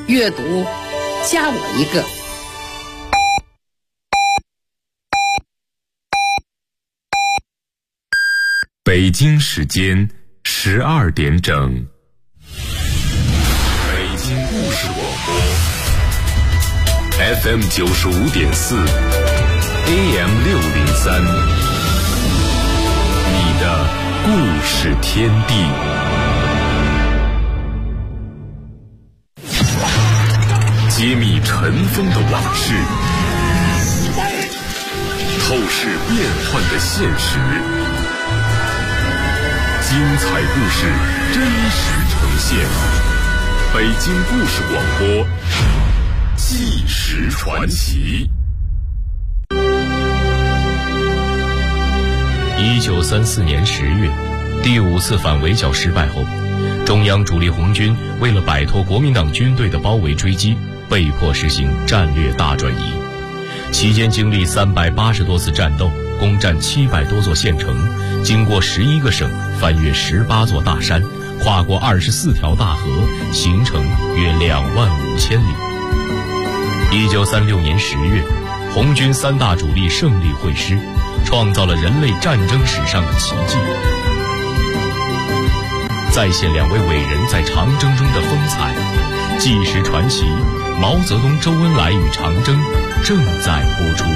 阅读加我一个。 北京时间12点整，北京故事广播 FM 95.4 AM 603，你的故事天地。揭秘尘封的往事，透视变幻的现实，精彩故事真实呈现。北京故事广播，纪实传奇。 1934年10月，第5次反围剿失败后，中央主力红军为了摆脱国民党军队的包围追击，被迫实行战略大转移。期间经历380多次战斗，攻占700多座县城，经过11个省，翻越18座大山，跨过24条大河，行程约25000里。1936年10月，红军3大主力胜利会师，创造了人类战争史上的奇迹，再现2位伟人在长征中的风采。纪实传奇，毛泽东、周恩来与长征正在播出。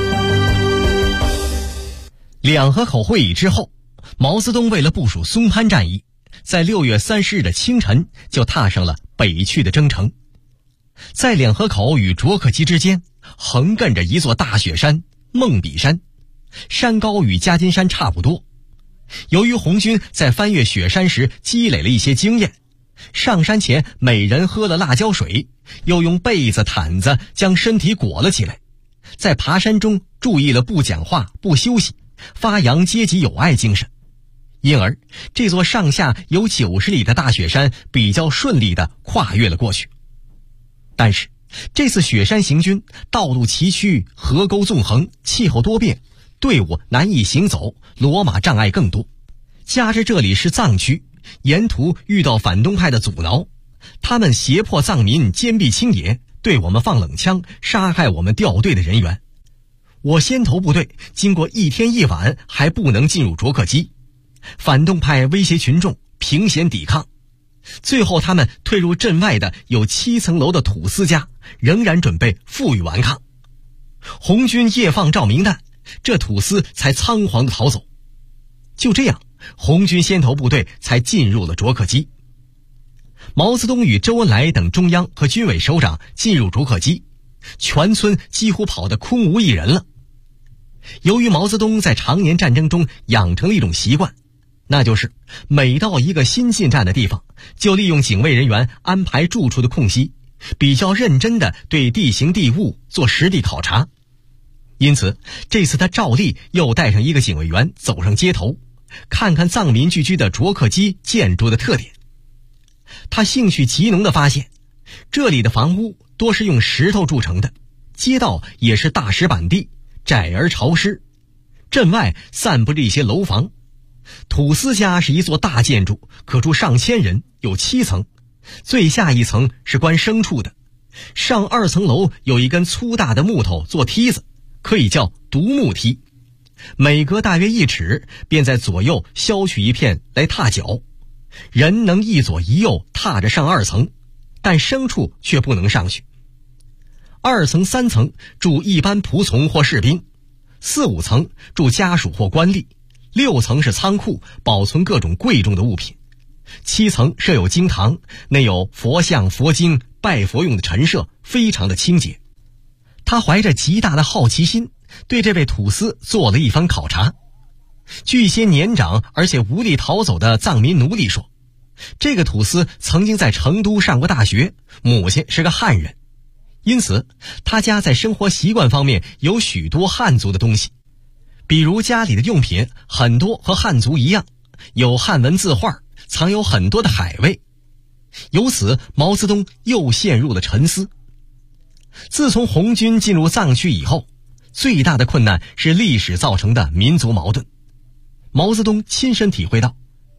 两河口会议之后，毛泽东为了部署松潘战役，在6月30日的清晨就踏上了北去的征程。在两河口与卓克基之间，横亘着一座大雪山梦比山，山高与夹金山差不多。由于红军在翻越雪山时积累了一些经验，上山前每人喝了辣椒水，又用被子毯子将身体裹了起来，在爬山中注意了不讲话不休息，发扬阶级友爱精神，因而这座上下有90里的大雪山比较顺利地跨越了过去。但是这次雪山行军道路崎岖，河沟纵横，气候多变，队伍难以行走，骡马障碍更多，加之这里是藏区，沿途遇到反动派的阻挠，他们胁迫藏民坚壁清野，对我们放冷枪，杀害我们调队的人员。我先头部队经过1天1晚还不能进入卓克基，反动派威胁群众凭险抵抗，最后他们退入镇外的有7层楼的土司家，仍然准备负隅顽抗。红军夜放照明弹，这土司才仓皇地逃走。就这样，红军先头部队才进入了卓克基。毛泽东与周恩来等中央和军委首长进入卓克基，全村几乎跑得空无一人了。由于毛泽东在常年战争中养成了一种习惯，那就是每到一个新进站的地方，就利用警卫人员安排住处的空隙，比较认真地对地形地物做实地考察。因此这次他照例又带上一个警卫员走上街头，看看藏民聚居的卓克基建筑的特点。他兴趣极浓地发现，这里的房屋多是用石头筑成的，街道也是大石板地，窄而潮湿，镇外散布着一些楼房。土司家是一座大建筑，可住上千人，有7层，最下一层是关牲畜的，上2层楼有一根粗大的木头做梯子，可以叫独木梯，每隔大约1尺，便在左右削去一片来踏脚，人能一左一右踏着上2层，但牲畜却不能上去。2层3层住一般仆从或士兵，4、5层住家属或官吏，6层是仓库，保存各种贵重的物品，7层设有经堂，内有佛像佛经，拜佛用的陈设，非常的清洁。他怀着极大的好奇心，对这位土司做了一番考察。据一些年长而且无力逃走的藏民奴隶说，这个土司曾经在成都上过大学，母亲是个汉人，因此他家在生活习惯方面有许多汉族的东西，比如家里的用品很多和汉族一样，有汉文字画，藏有很多的海味。由此毛泽东又陷入了沉思。自从红军进入藏区以后，最大的困难是历史造成的民族矛盾。毛泽东亲身体会到，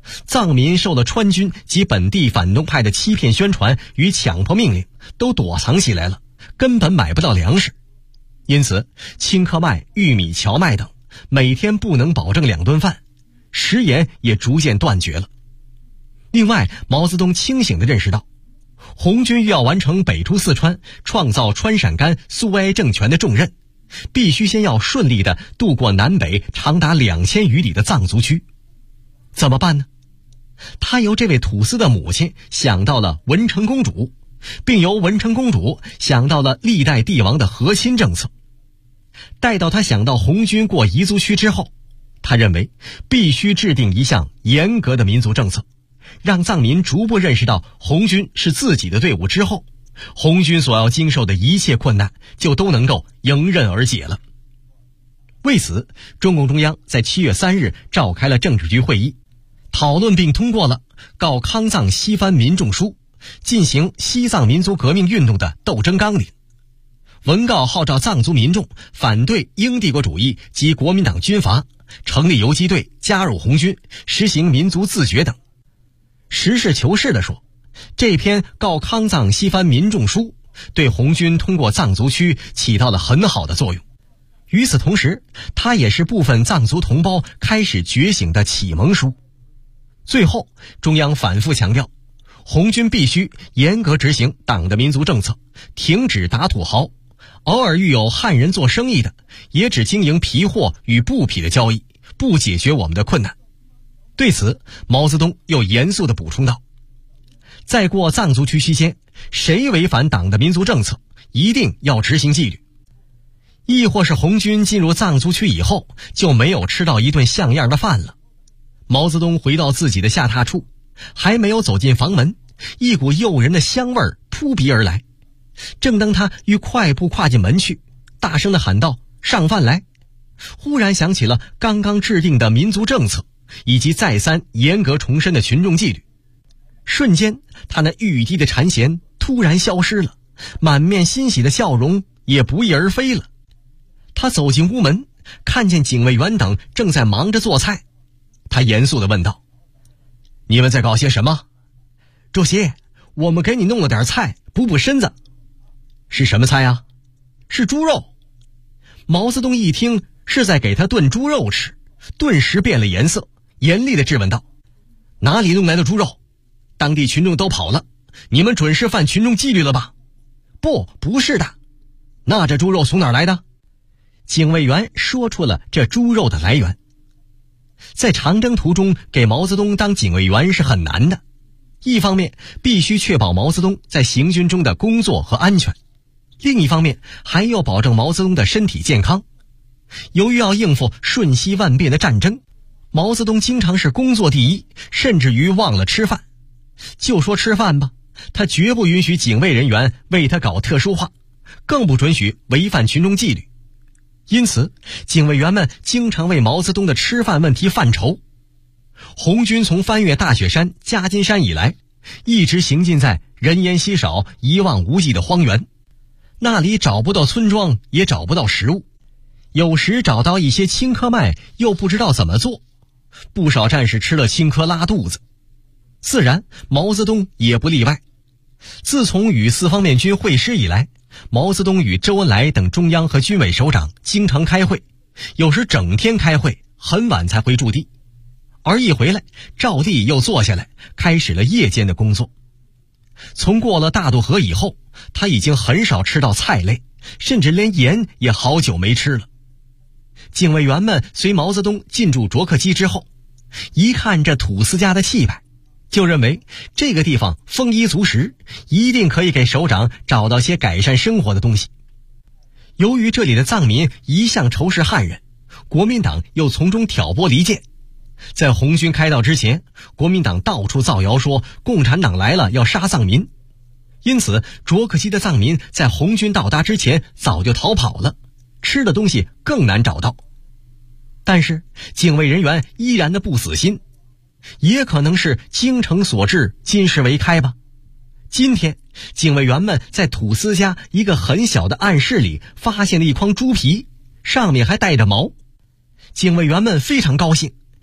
藏民受了川军及本地反动派的欺骗宣传与强迫命令，都躲藏起来了，根本买不到粮食。因此青稞麦、玉米、荞麦等每天不能保证2顿饭，食盐也逐渐断绝了。另外，毛泽东清醒地认识到，红军要完成北出四川、创造川陕甘苏维埃政权的重任，必须先要顺利地渡过南北长达2000余里的藏族区。怎么办呢？他由这位土司的母亲想到了文成公主，并由文成公主想到了历代帝王的和亲政策。待到他想到红军过彝族区之后，他认为必须制定一项严格的民族政策，让藏民逐步认识到红军是自己的队伍之后，红军所要经受的一切困难就都能够迎刃而解了。为此，中共中央在7月3日召开了政治局会议，讨论并通过了告康藏西番民众书，进行西藏民族革命运动的斗争纲领。文告号召藏族民众反对英帝国主义及国民党军阀，成立游击队，加入红军，实行民族自决等。实事求是地说，这篇告康藏西番民众书对红军通过藏族区起到了很好的作用。与此同时，它也是部分藏族同胞开始觉醒的启蒙书。最后，中央反复强调，红军必须严格执行党的民族政策，停止打土豪，偶尔遇有汉人做生意的，也只经营皮货与布匹的交易，不解决我们的困难。对此，毛泽东又严肃地补充道，在过藏族区期间，谁违反党的民族政策，一定要执行纪律。亦或是红军进入藏族区以后，就没有吃到一顿像样的饭了。毛泽东回到自己的下榻处，还没有走进房门，一股诱人的香味扑鼻而来。正当他欲快步跨进门去，大声地喊道：“上饭来！”忽然想起了刚刚制定的民族政策，以及再三严格重申的群众纪律。瞬间，他那欲滴的馋涎突然消失了，满面欣喜的笑容也不翼而飞了。他走进屋门，看见警卫员等正在忙着做菜。他严肃地问道：“你们在搞些什么？”“主席，我们给你弄了点菜，补补身子。”“是什么菜啊？”“是猪肉。”毛泽东一听是在给他炖猪肉吃，顿时变了颜色，严厉地质问道：“哪里弄来的猪肉？当地群众都跑了，你们准是犯群众纪律了吧？”“不是的。”“那这猪肉从哪儿来的？”警卫员说出了这猪肉的来源。在长征途中给毛泽东当警卫员是很难的，一方面必须确保毛泽东在行军中的工作和安全，另一方面还要保证毛泽东的身体健康。由于要应付瞬息万变的战争，毛泽东经常是工作第一，甚至于忘了吃饭。就说吃饭吧，他绝不允许警卫人员为他搞特殊化，更不准许违反群众纪律。因此，警卫员们经常为毛泽东的吃饭问题犯愁。红军从翻越大雪山、夹金山以来，一直行进在人烟稀少、一望无际的荒原，那里找不到村庄，也找不到食物，有时找到一些青稞麦，又不知道怎么做，不少战士吃了青稞拉肚子。自然，毛泽东也不例外。自从与四方面军会师以来，毛泽东与周恩来等中央和军委首长经常开会，有时整天开会，很晚才回驻地。而一回来，照例又坐下来，开始了夜间的工作。从过了大渡河以后，他已经很少吃到菜类，甚至连盐也好久没吃了。警卫员们随毛泽东进驻卓克基之后，一看这土司家的气派，就认为这个地方丰衣足食，一定可以给首长找到些改善生活的东西。由于这里的藏民一向仇视汉人，国民党又从中挑拨离间。在红军开道之前，国民党到处造谣说共产党来了要杀藏民，因此卓克基的藏民在红军到达之前早就逃跑了，吃的东西更难找到。但是警卫人员依然的不死心，也可能是精诚所至，金石为开吧。今天警卫员们在土司家一个很小的暗室里发现了一筐猪皮，上面还带着毛。警卫员们非常高兴，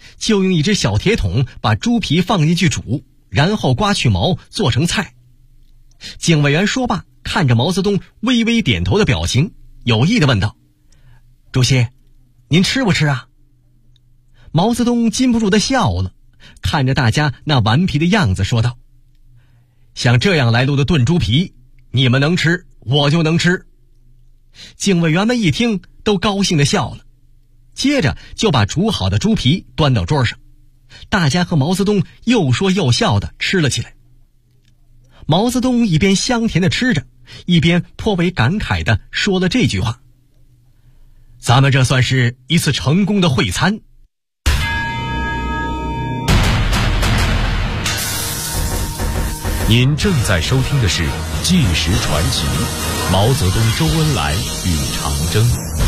就用一只小铁桶把猪皮放进去煮，然后刮去毛做成菜。警卫员说罢，看着毛泽东微微点头的表情，有意地问道：主席，您吃不吃啊？毛泽东禁不住地笑了，看着大家那顽皮的样子说道：像这样来路的炖猪皮，你们能吃我就能吃。警卫员们一听都高兴地笑了，接着就把煮好的猪皮端到桌上，大家和毛泽东又说又笑地吃了起来。毛泽东一边香甜地吃着，一边颇为感慨地说了这句话：咱们这算是一次成功的会餐。 您正在收听的是《纪实传奇》，毛泽东、周恩来与长征。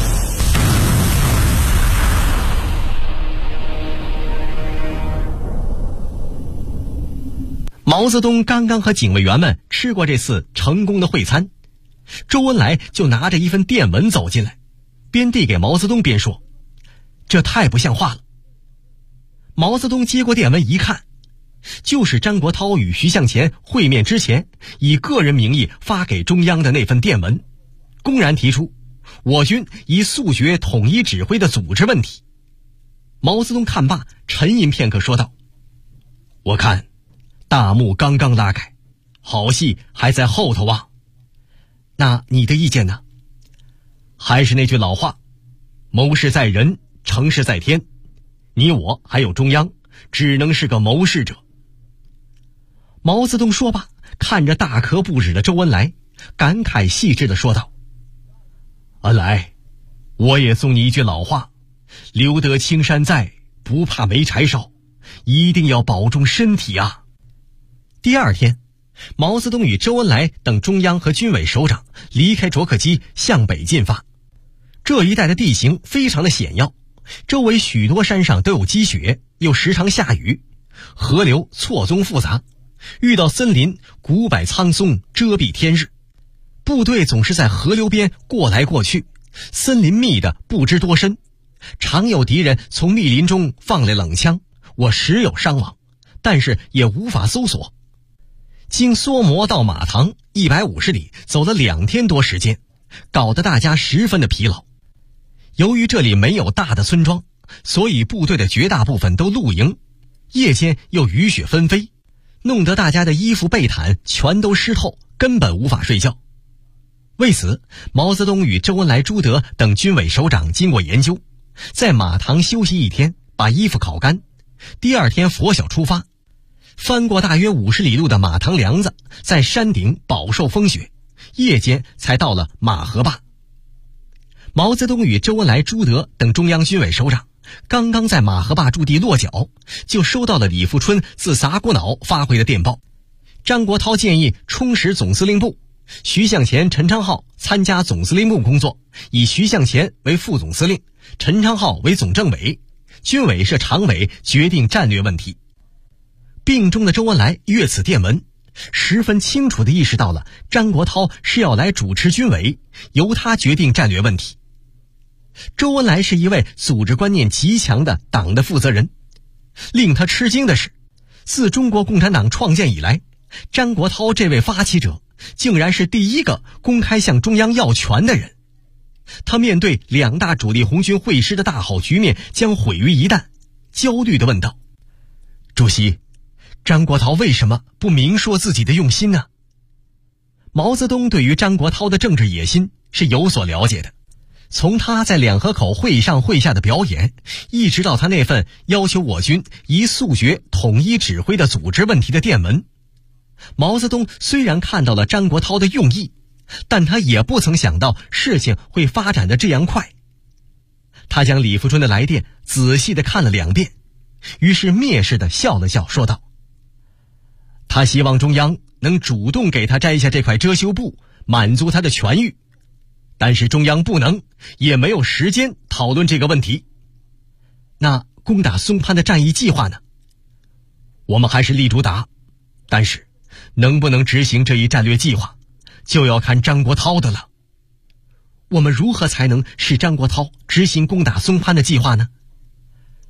毛泽东刚刚和警卫员们吃过这次成功的会餐，周恩来就拿着一份电文走进来，边递给毛泽东边说：这太不像话了。毛泽东接过电文一看，就是张国焘与徐向前会面之前以个人名义发给中央的那份电文，公然提出我军宜速决统一指挥的组织问题。毛泽东看罢，沉吟片刻说道：我看大幕刚刚拉开，好戏还在后头啊。那你的意见呢？还是那句老话，谋事在人，成事在天。你我还有中央，只能是个谋事者。毛泽东说罢，看着大咳不止的周恩来，感慨细致地说道：恩来，我也送你一句老话，留得青山在，不怕没柴烧，一定要保重身体啊。第二天，毛泽东与周恩来等中央和军委首长离开卓克基向北进发。这一带的地形非常的险要，周围许多山上都有积雪，又时常下雨，河流错综复杂，遇到森林古柏苍松遮蔽天日，部队总是在河流边过来过去，森林密的不知多深，常有敌人从密林中放来冷枪，我时有伤亡，但是也无法搜索。经梭摩到马塘150里，走了2天多时间，搞得大家十分的疲劳。由于这里没有大的村庄，所以部队的绝大部分都露营，夜间又雨雪纷飞，弄得大家的衣服被毯全都湿透，根本无法睡觉。为此，毛泽东与周恩来、朱德等军委首长经过研究，在马塘休息1天，把衣服烤干，第二天拂晓出发，翻过大约50里路的马塘梁子，在山顶饱受风雪，夜间才到了马河坝。毛泽东与周恩来、朱德等中央军委首长刚刚在马河坝驻地落脚，就收到了李富春自撒古脑发回的电报。张国焘建议充实总司令部，徐向前、陈昌浩参加总司令部工作，以徐向前为副总司令，陈昌浩为总政委，军委设常委决定战略问题。病中的周恩来阅此电文，十分清楚地意识到了张国焘是要来主持军委，由他决定战略问题。周恩来是一位组织观念极强的党的负责人，令他吃惊的是，自中国共产党创建以来，张国焘这位发起者竟然是第一个公开向中央要权的人。他面对2大主力红军会师的大好局面将毁于一旦，焦虑地问道：主席，张国焘为什么不明说自己的用心呢？毛泽东对于张国焘的政治野心是有所了解的，从他在两河口会上会下的表演，一直到他那份要求我军宜速决统一指挥的组织问题的电文，毛泽东虽然看到了张国焘的用意，但他也不曾想到事情会发展得这样快。他将李富春的来电仔细地看了2遍，于是蔑视地笑了笑，说道：他希望中央能主动给他摘下这块遮羞布，满足他的权欲，但是中央不能，也没有时间讨论这个问题。那攻打松潘的战役计划呢？我们还是力主打，但是能不能执行这一战略计划，就要看张国焘的了。我们如何才能使张国焘执行攻打松潘的计划呢？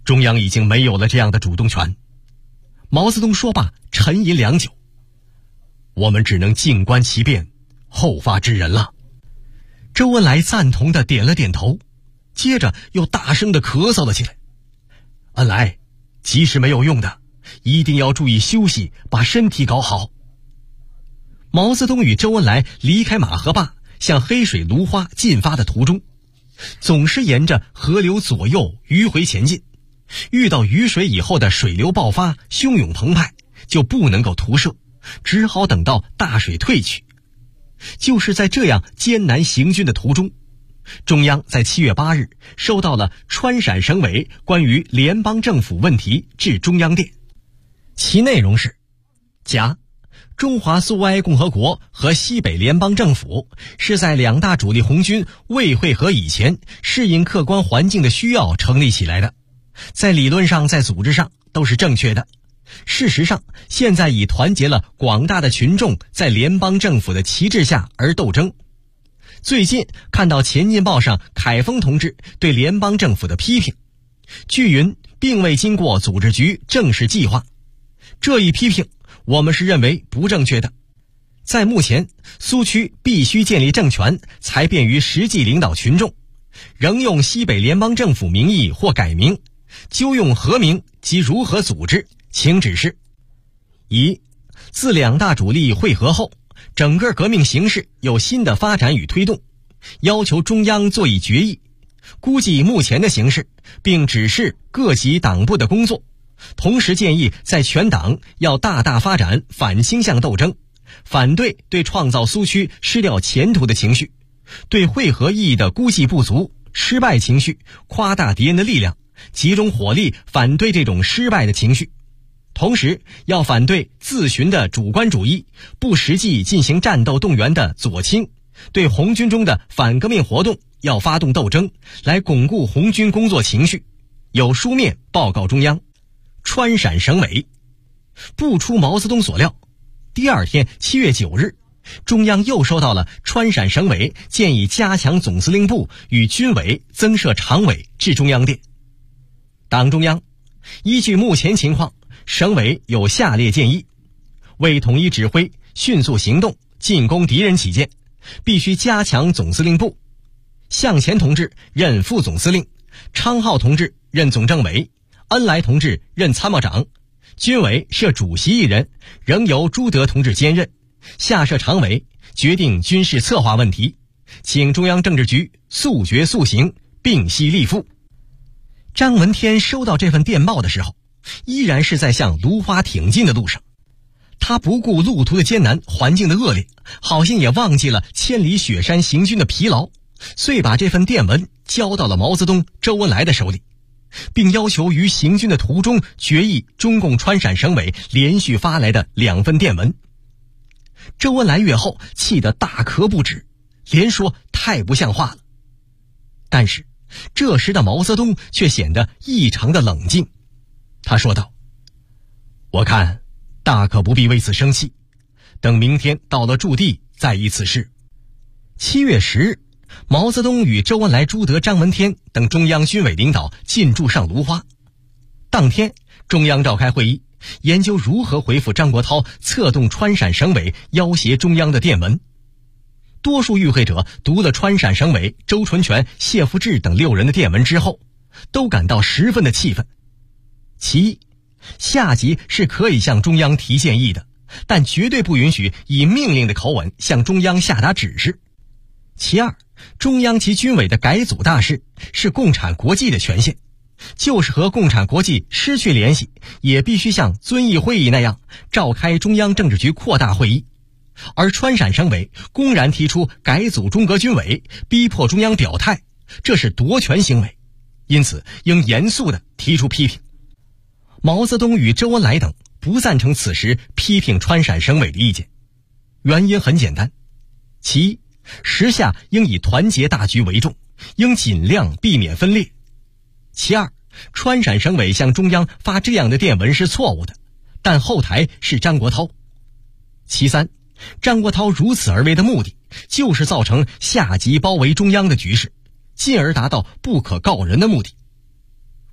中央已经没有了这样的主动权。毛泽东说罢，沉吟良久，我们只能静观其变，后发制人了。周恩来赞同地点了点头，接着又大声地咳嗽了起来。恩来，急是没有用的，一定要注意休息，把身体搞好。毛泽东与周恩来离开马河坝，向黑水芦花进发的途中，总是沿着河流左右迂回前进，遇到雨水以后的水流爆发，汹涌澎湃，就不能够徒涉，只好等到大水退去。就是在这样艰难行军的途中，中央在7月8日收到了川陕省委关于联邦政府问题致中央电，其内容是：甲，中华苏维埃共和国和西北联邦政府是在两大主力红军未会合以前，适应客观环境的需要成立起来的，在理论上在组织上都是正确的。事实上，现在已团结了广大的群众在联邦政府的旗帜下而斗争。最近看到《前进报》上凯丰同志对联邦政府的批评，据云并未经过组织局正式计划，这一批评我们是认为不正确的。在目前苏区必须建立政权，才便于实际领导群众，仍用西北联邦政府名义或改名，究用何名及如何组织，请指示。一，自两大主力会合后，整个革命形势有新的发展与推动，要求中央作一决议，估计目前的形势，并指示各级党部的工作，同时建议在全党要大大发展反倾向斗争，反对对创造苏区失掉前途的情绪，对会合意义的估计不足、失败情绪夸大敌人的力量，集中火力反对这种失败的情绪。同时要反对自寻的主观主义、不实际进行战斗动员的左倾，对红军中的反革命活动要发动斗争，来巩固红军工作情绪，有书面报告中央。川陕省委不出毛泽东所料，第二天7月9日，中央又收到了川陕省委建议加强总司令部与军委增设常委致中央电。党中央依据目前情况，省委有下列建议：为统一指挥、迅速行动、进攻敌人起见，必须加强总司令部。向前同志任副总司令，昌浩同志任总政委，恩来同志任参谋长，军委设主席1人，仍由朱德同志兼任，下设常委，决定军事策划问题，请中央政治局速决速行，并悉立付。张闻天收到这份电报的时候，依然是在向芦花挺进的路上，他不顾路途的艰难、环境的恶劣，好像也忘记了千里雪山行军的疲劳，遂把这份电文交到了毛泽东、周恩来的手里，并要求于行军的途中决议中共川陕省委连续发来的2份电文。周恩来阅后气得大咳不止，连说太不像话了。但是这时的毛泽东却显得异常的冷静，他说道：我看大可不必为此生气，等明天到了驻地再议此事。7月10日，毛泽东与周恩来、朱德、张闻天等中央军委领导进驻上芦花。当天，中央召开会议，研究如何回复张国焘策动川陕省委要挟中央的电文。多数与会者读了川陕省委周纯全、谢富治等6人的电文之后，都感到十分的气愤。其一，下级是可以向中央提建议的，但绝对不允许以命令的口吻向中央下达指示。其二，中央及军委的改组大事是共产国际的权限，就是和共产国际失去联系，也必须像遵义会议那样召开中央政治局扩大会议。而川陕省委公然提出改组中革军委，逼迫中央表态，这是夺权行为，因此应严肃地提出批评。毛泽东与周恩来等不赞成此时批评川陕省委的意见，原因很简单：其一，时下应以团结大局为重，应尽量避免分裂；其二，川陕省委向中央发这样的电文是错误的，但后台是张国焘；其三，张国焘如此而为的目的，就是造成下级包围中央的局势，进而达到不可告人的目的。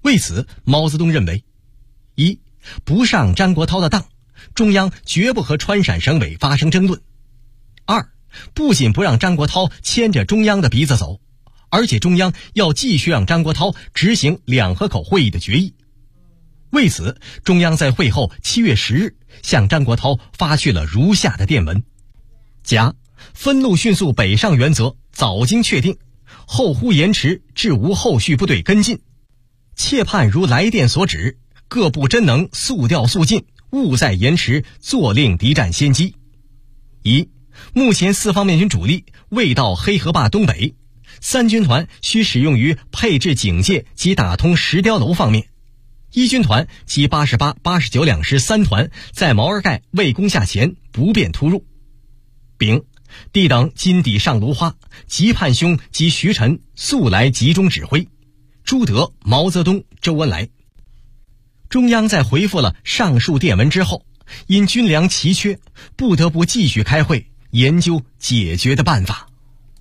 为此，毛泽东认为：一、不上张国焘的当，中央绝不和川陕省委发生争论；二、不仅不让张国焘牵着中央的鼻子走，而且中央要继续让张国焘执行两河口会议的决议。为此，中央在会后7月10日向张国焘发去了如下的电文：甲、分路迅速北上原则早经确定，后忽延迟，致无后续部队跟进，切盼如来电所指，各部真能速调速进，勿再延迟，坐令敌占先机。一、目前四方面军主力未到黑河坝东北，3军团需使用于配置警戒及打通石碉楼方面。1军团及88、89两师3团在毛尔盖未攻下前不便突入。丙、弟等今抵上芦花，急盼兄及徐晨速来集中指挥。朱德、毛泽东、周恩来。中央在回复了上述电文之后，因军粮奇缺，不得不继续开会研究解决的办法。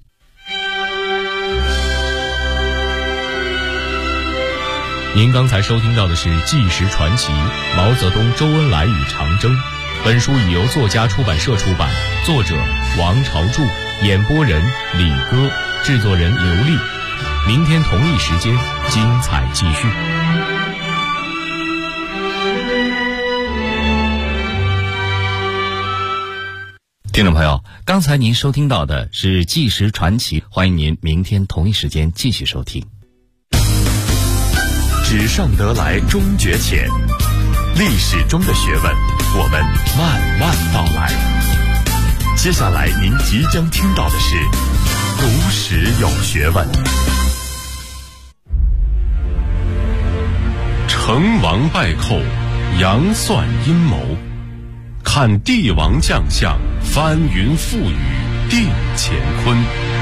您刚才收听到的是《纪实传奇：毛泽东、周恩来与长征》。本书已由作家出版社出版，作者王朝柱，演播人李戈，制作人刘丽。明天同一时间，精彩继续。 听众朋友，刚才您收听到的是《纪实传奇》，欢迎您明天同一时间继续收听。 纸上得来终觉浅，历史中的学问，我们慢慢道来。接下来您即将听到的是读史有学问。成王败寇，杨算阴谋，看帝王将相，翻云覆雨定乾坤。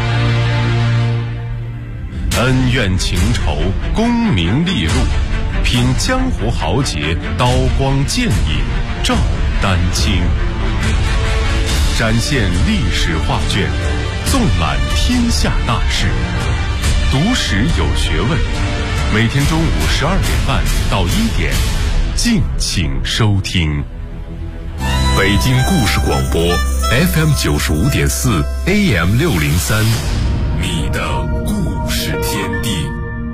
恩怨情仇，功名利禄，品江湖豪杰，刀光剑影照丹青。展现历史画卷，纵览天下大事。读史有学问，每天中午12点半到1点，敬请收听。北京故事广播 FM 95.4 AM 603，你的故事天地。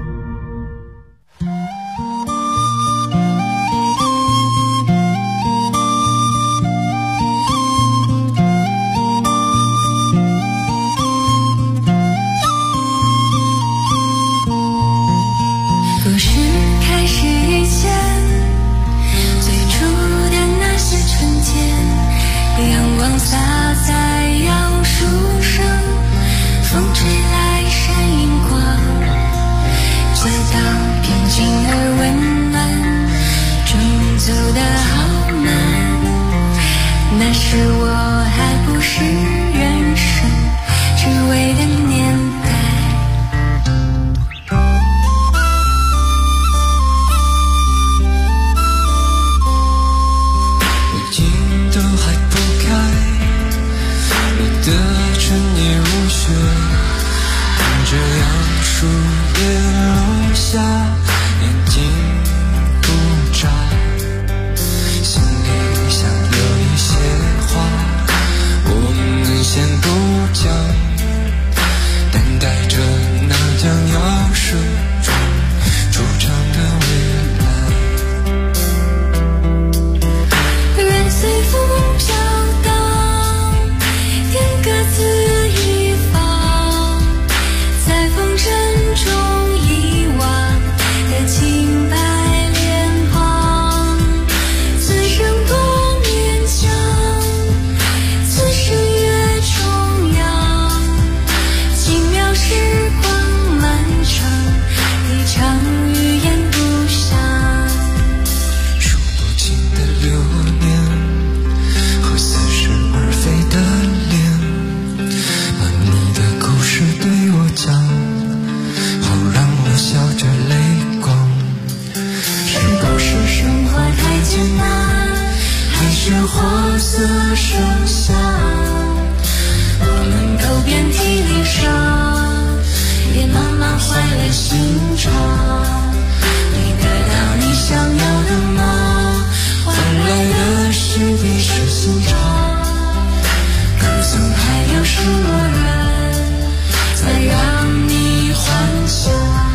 故事开始以前，最初的那些春天，阳光洒在杨树上，风吹来闪银光，街道平静而温暖，钟走得好慢，那时我还不是人生只为的年代。 的春夜无雪，看着杨树叶落下，眼睛不眨，心里想有一些话我们先不讲，等待着那将要水中筑长的未来。愿随风飘荡，各自一方，在风尘中遗忘的清白脸庞。此生多勉强，此生越重阳。轻描时光漫长，一场语言不详。数不尽的流年和似是而非的脸，把你的故事对我讲，好让我笑着泪光。是不是生活太艰难，还是活色生香？我们都遍体鳞伤，也慢慢坏了心肠。你的然，才让你幻想。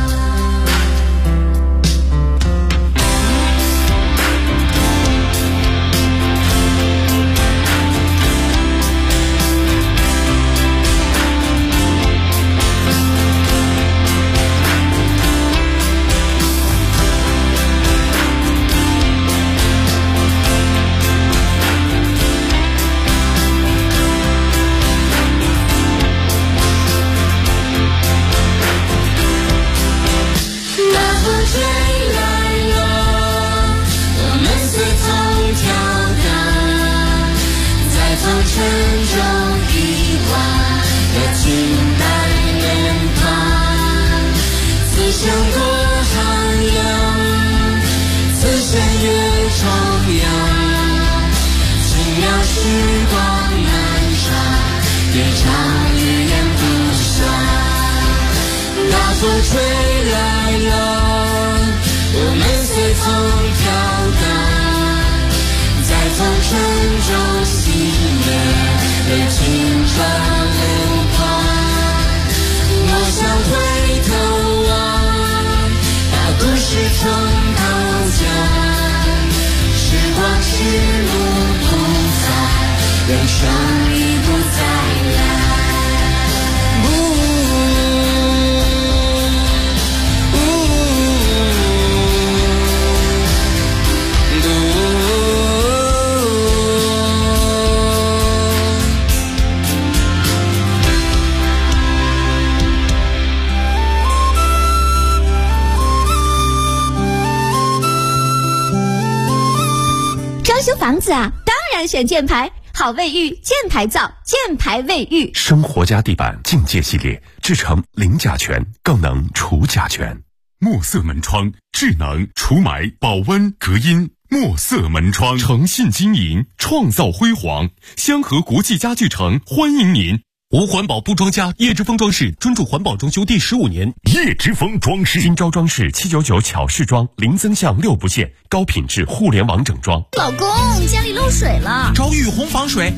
修房子啊，当然选箭牌，好卫浴，箭牌造，箭牌卫浴。 生活家地板境界系列，制成零甲醛，更能除甲醛。墨色门窗，智能除霾、保温、隔音。墨色门窗，诚信经营，创造辉煌。香河国际家具城欢迎您。 无环保不装家，叶之峰装饰专注环保装修第15年。 叶之峰装饰，金招装饰799巧饰装，零增项6不限，高品质互联网整装。 老公，家里漏水了， 找雨虹防水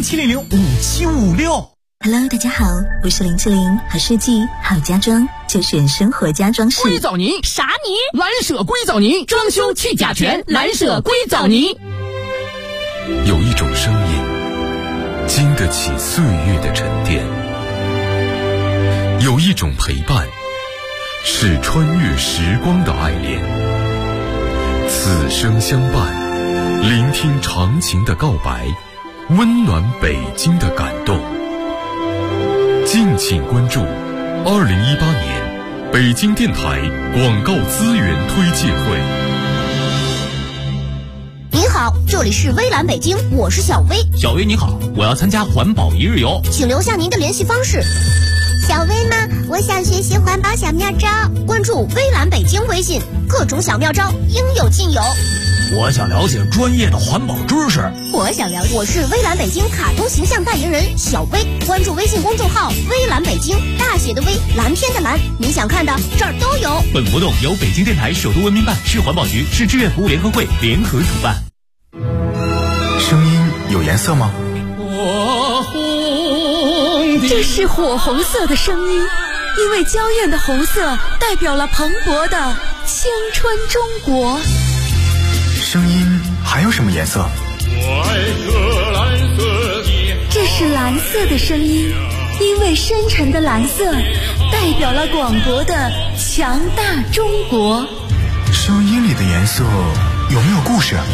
，400-700-5756。 Hello， 大家好，我是林志玲，好设计好家装就选生活家装饰。 硅藻泥啥泥？蓝舍硅藻泥，装修去甲醛，蓝舍硅藻泥。 有一种声音，经得起岁月的沉淀；有一种陪伴，是穿越时光的爱恋。此生相伴，聆听长情的告白，温暖北京的感动。敬请关注2018年北京电台广告资源推介会。 您好，这里是微蓝北京，我是小薇。 小薇你好，我要参加环保一日游， 请留下您的联系方式。 小薇吗？我想学习环保小妙招， 关注微蓝北京微信，各种小妙招应有尽有。 我想了解专业的环保知识。 我想了解，我是微蓝北京卡通形象代言人小薇，关注微信公众号微蓝北京，大写的微，蓝天的蓝，你想看的这儿都有。 本活动由北京电台首都文明办、市环保局、市志愿服务联合会联合主办。 声音有颜色吗？ 这是火红色的声音，因为娇艳的红色代表了蓬勃的青春中国。 声音还有什么颜色？ 这是蓝色的声音，因为深沉的蓝色代表了广博的强大中国。 声音里的颜色有没有故事？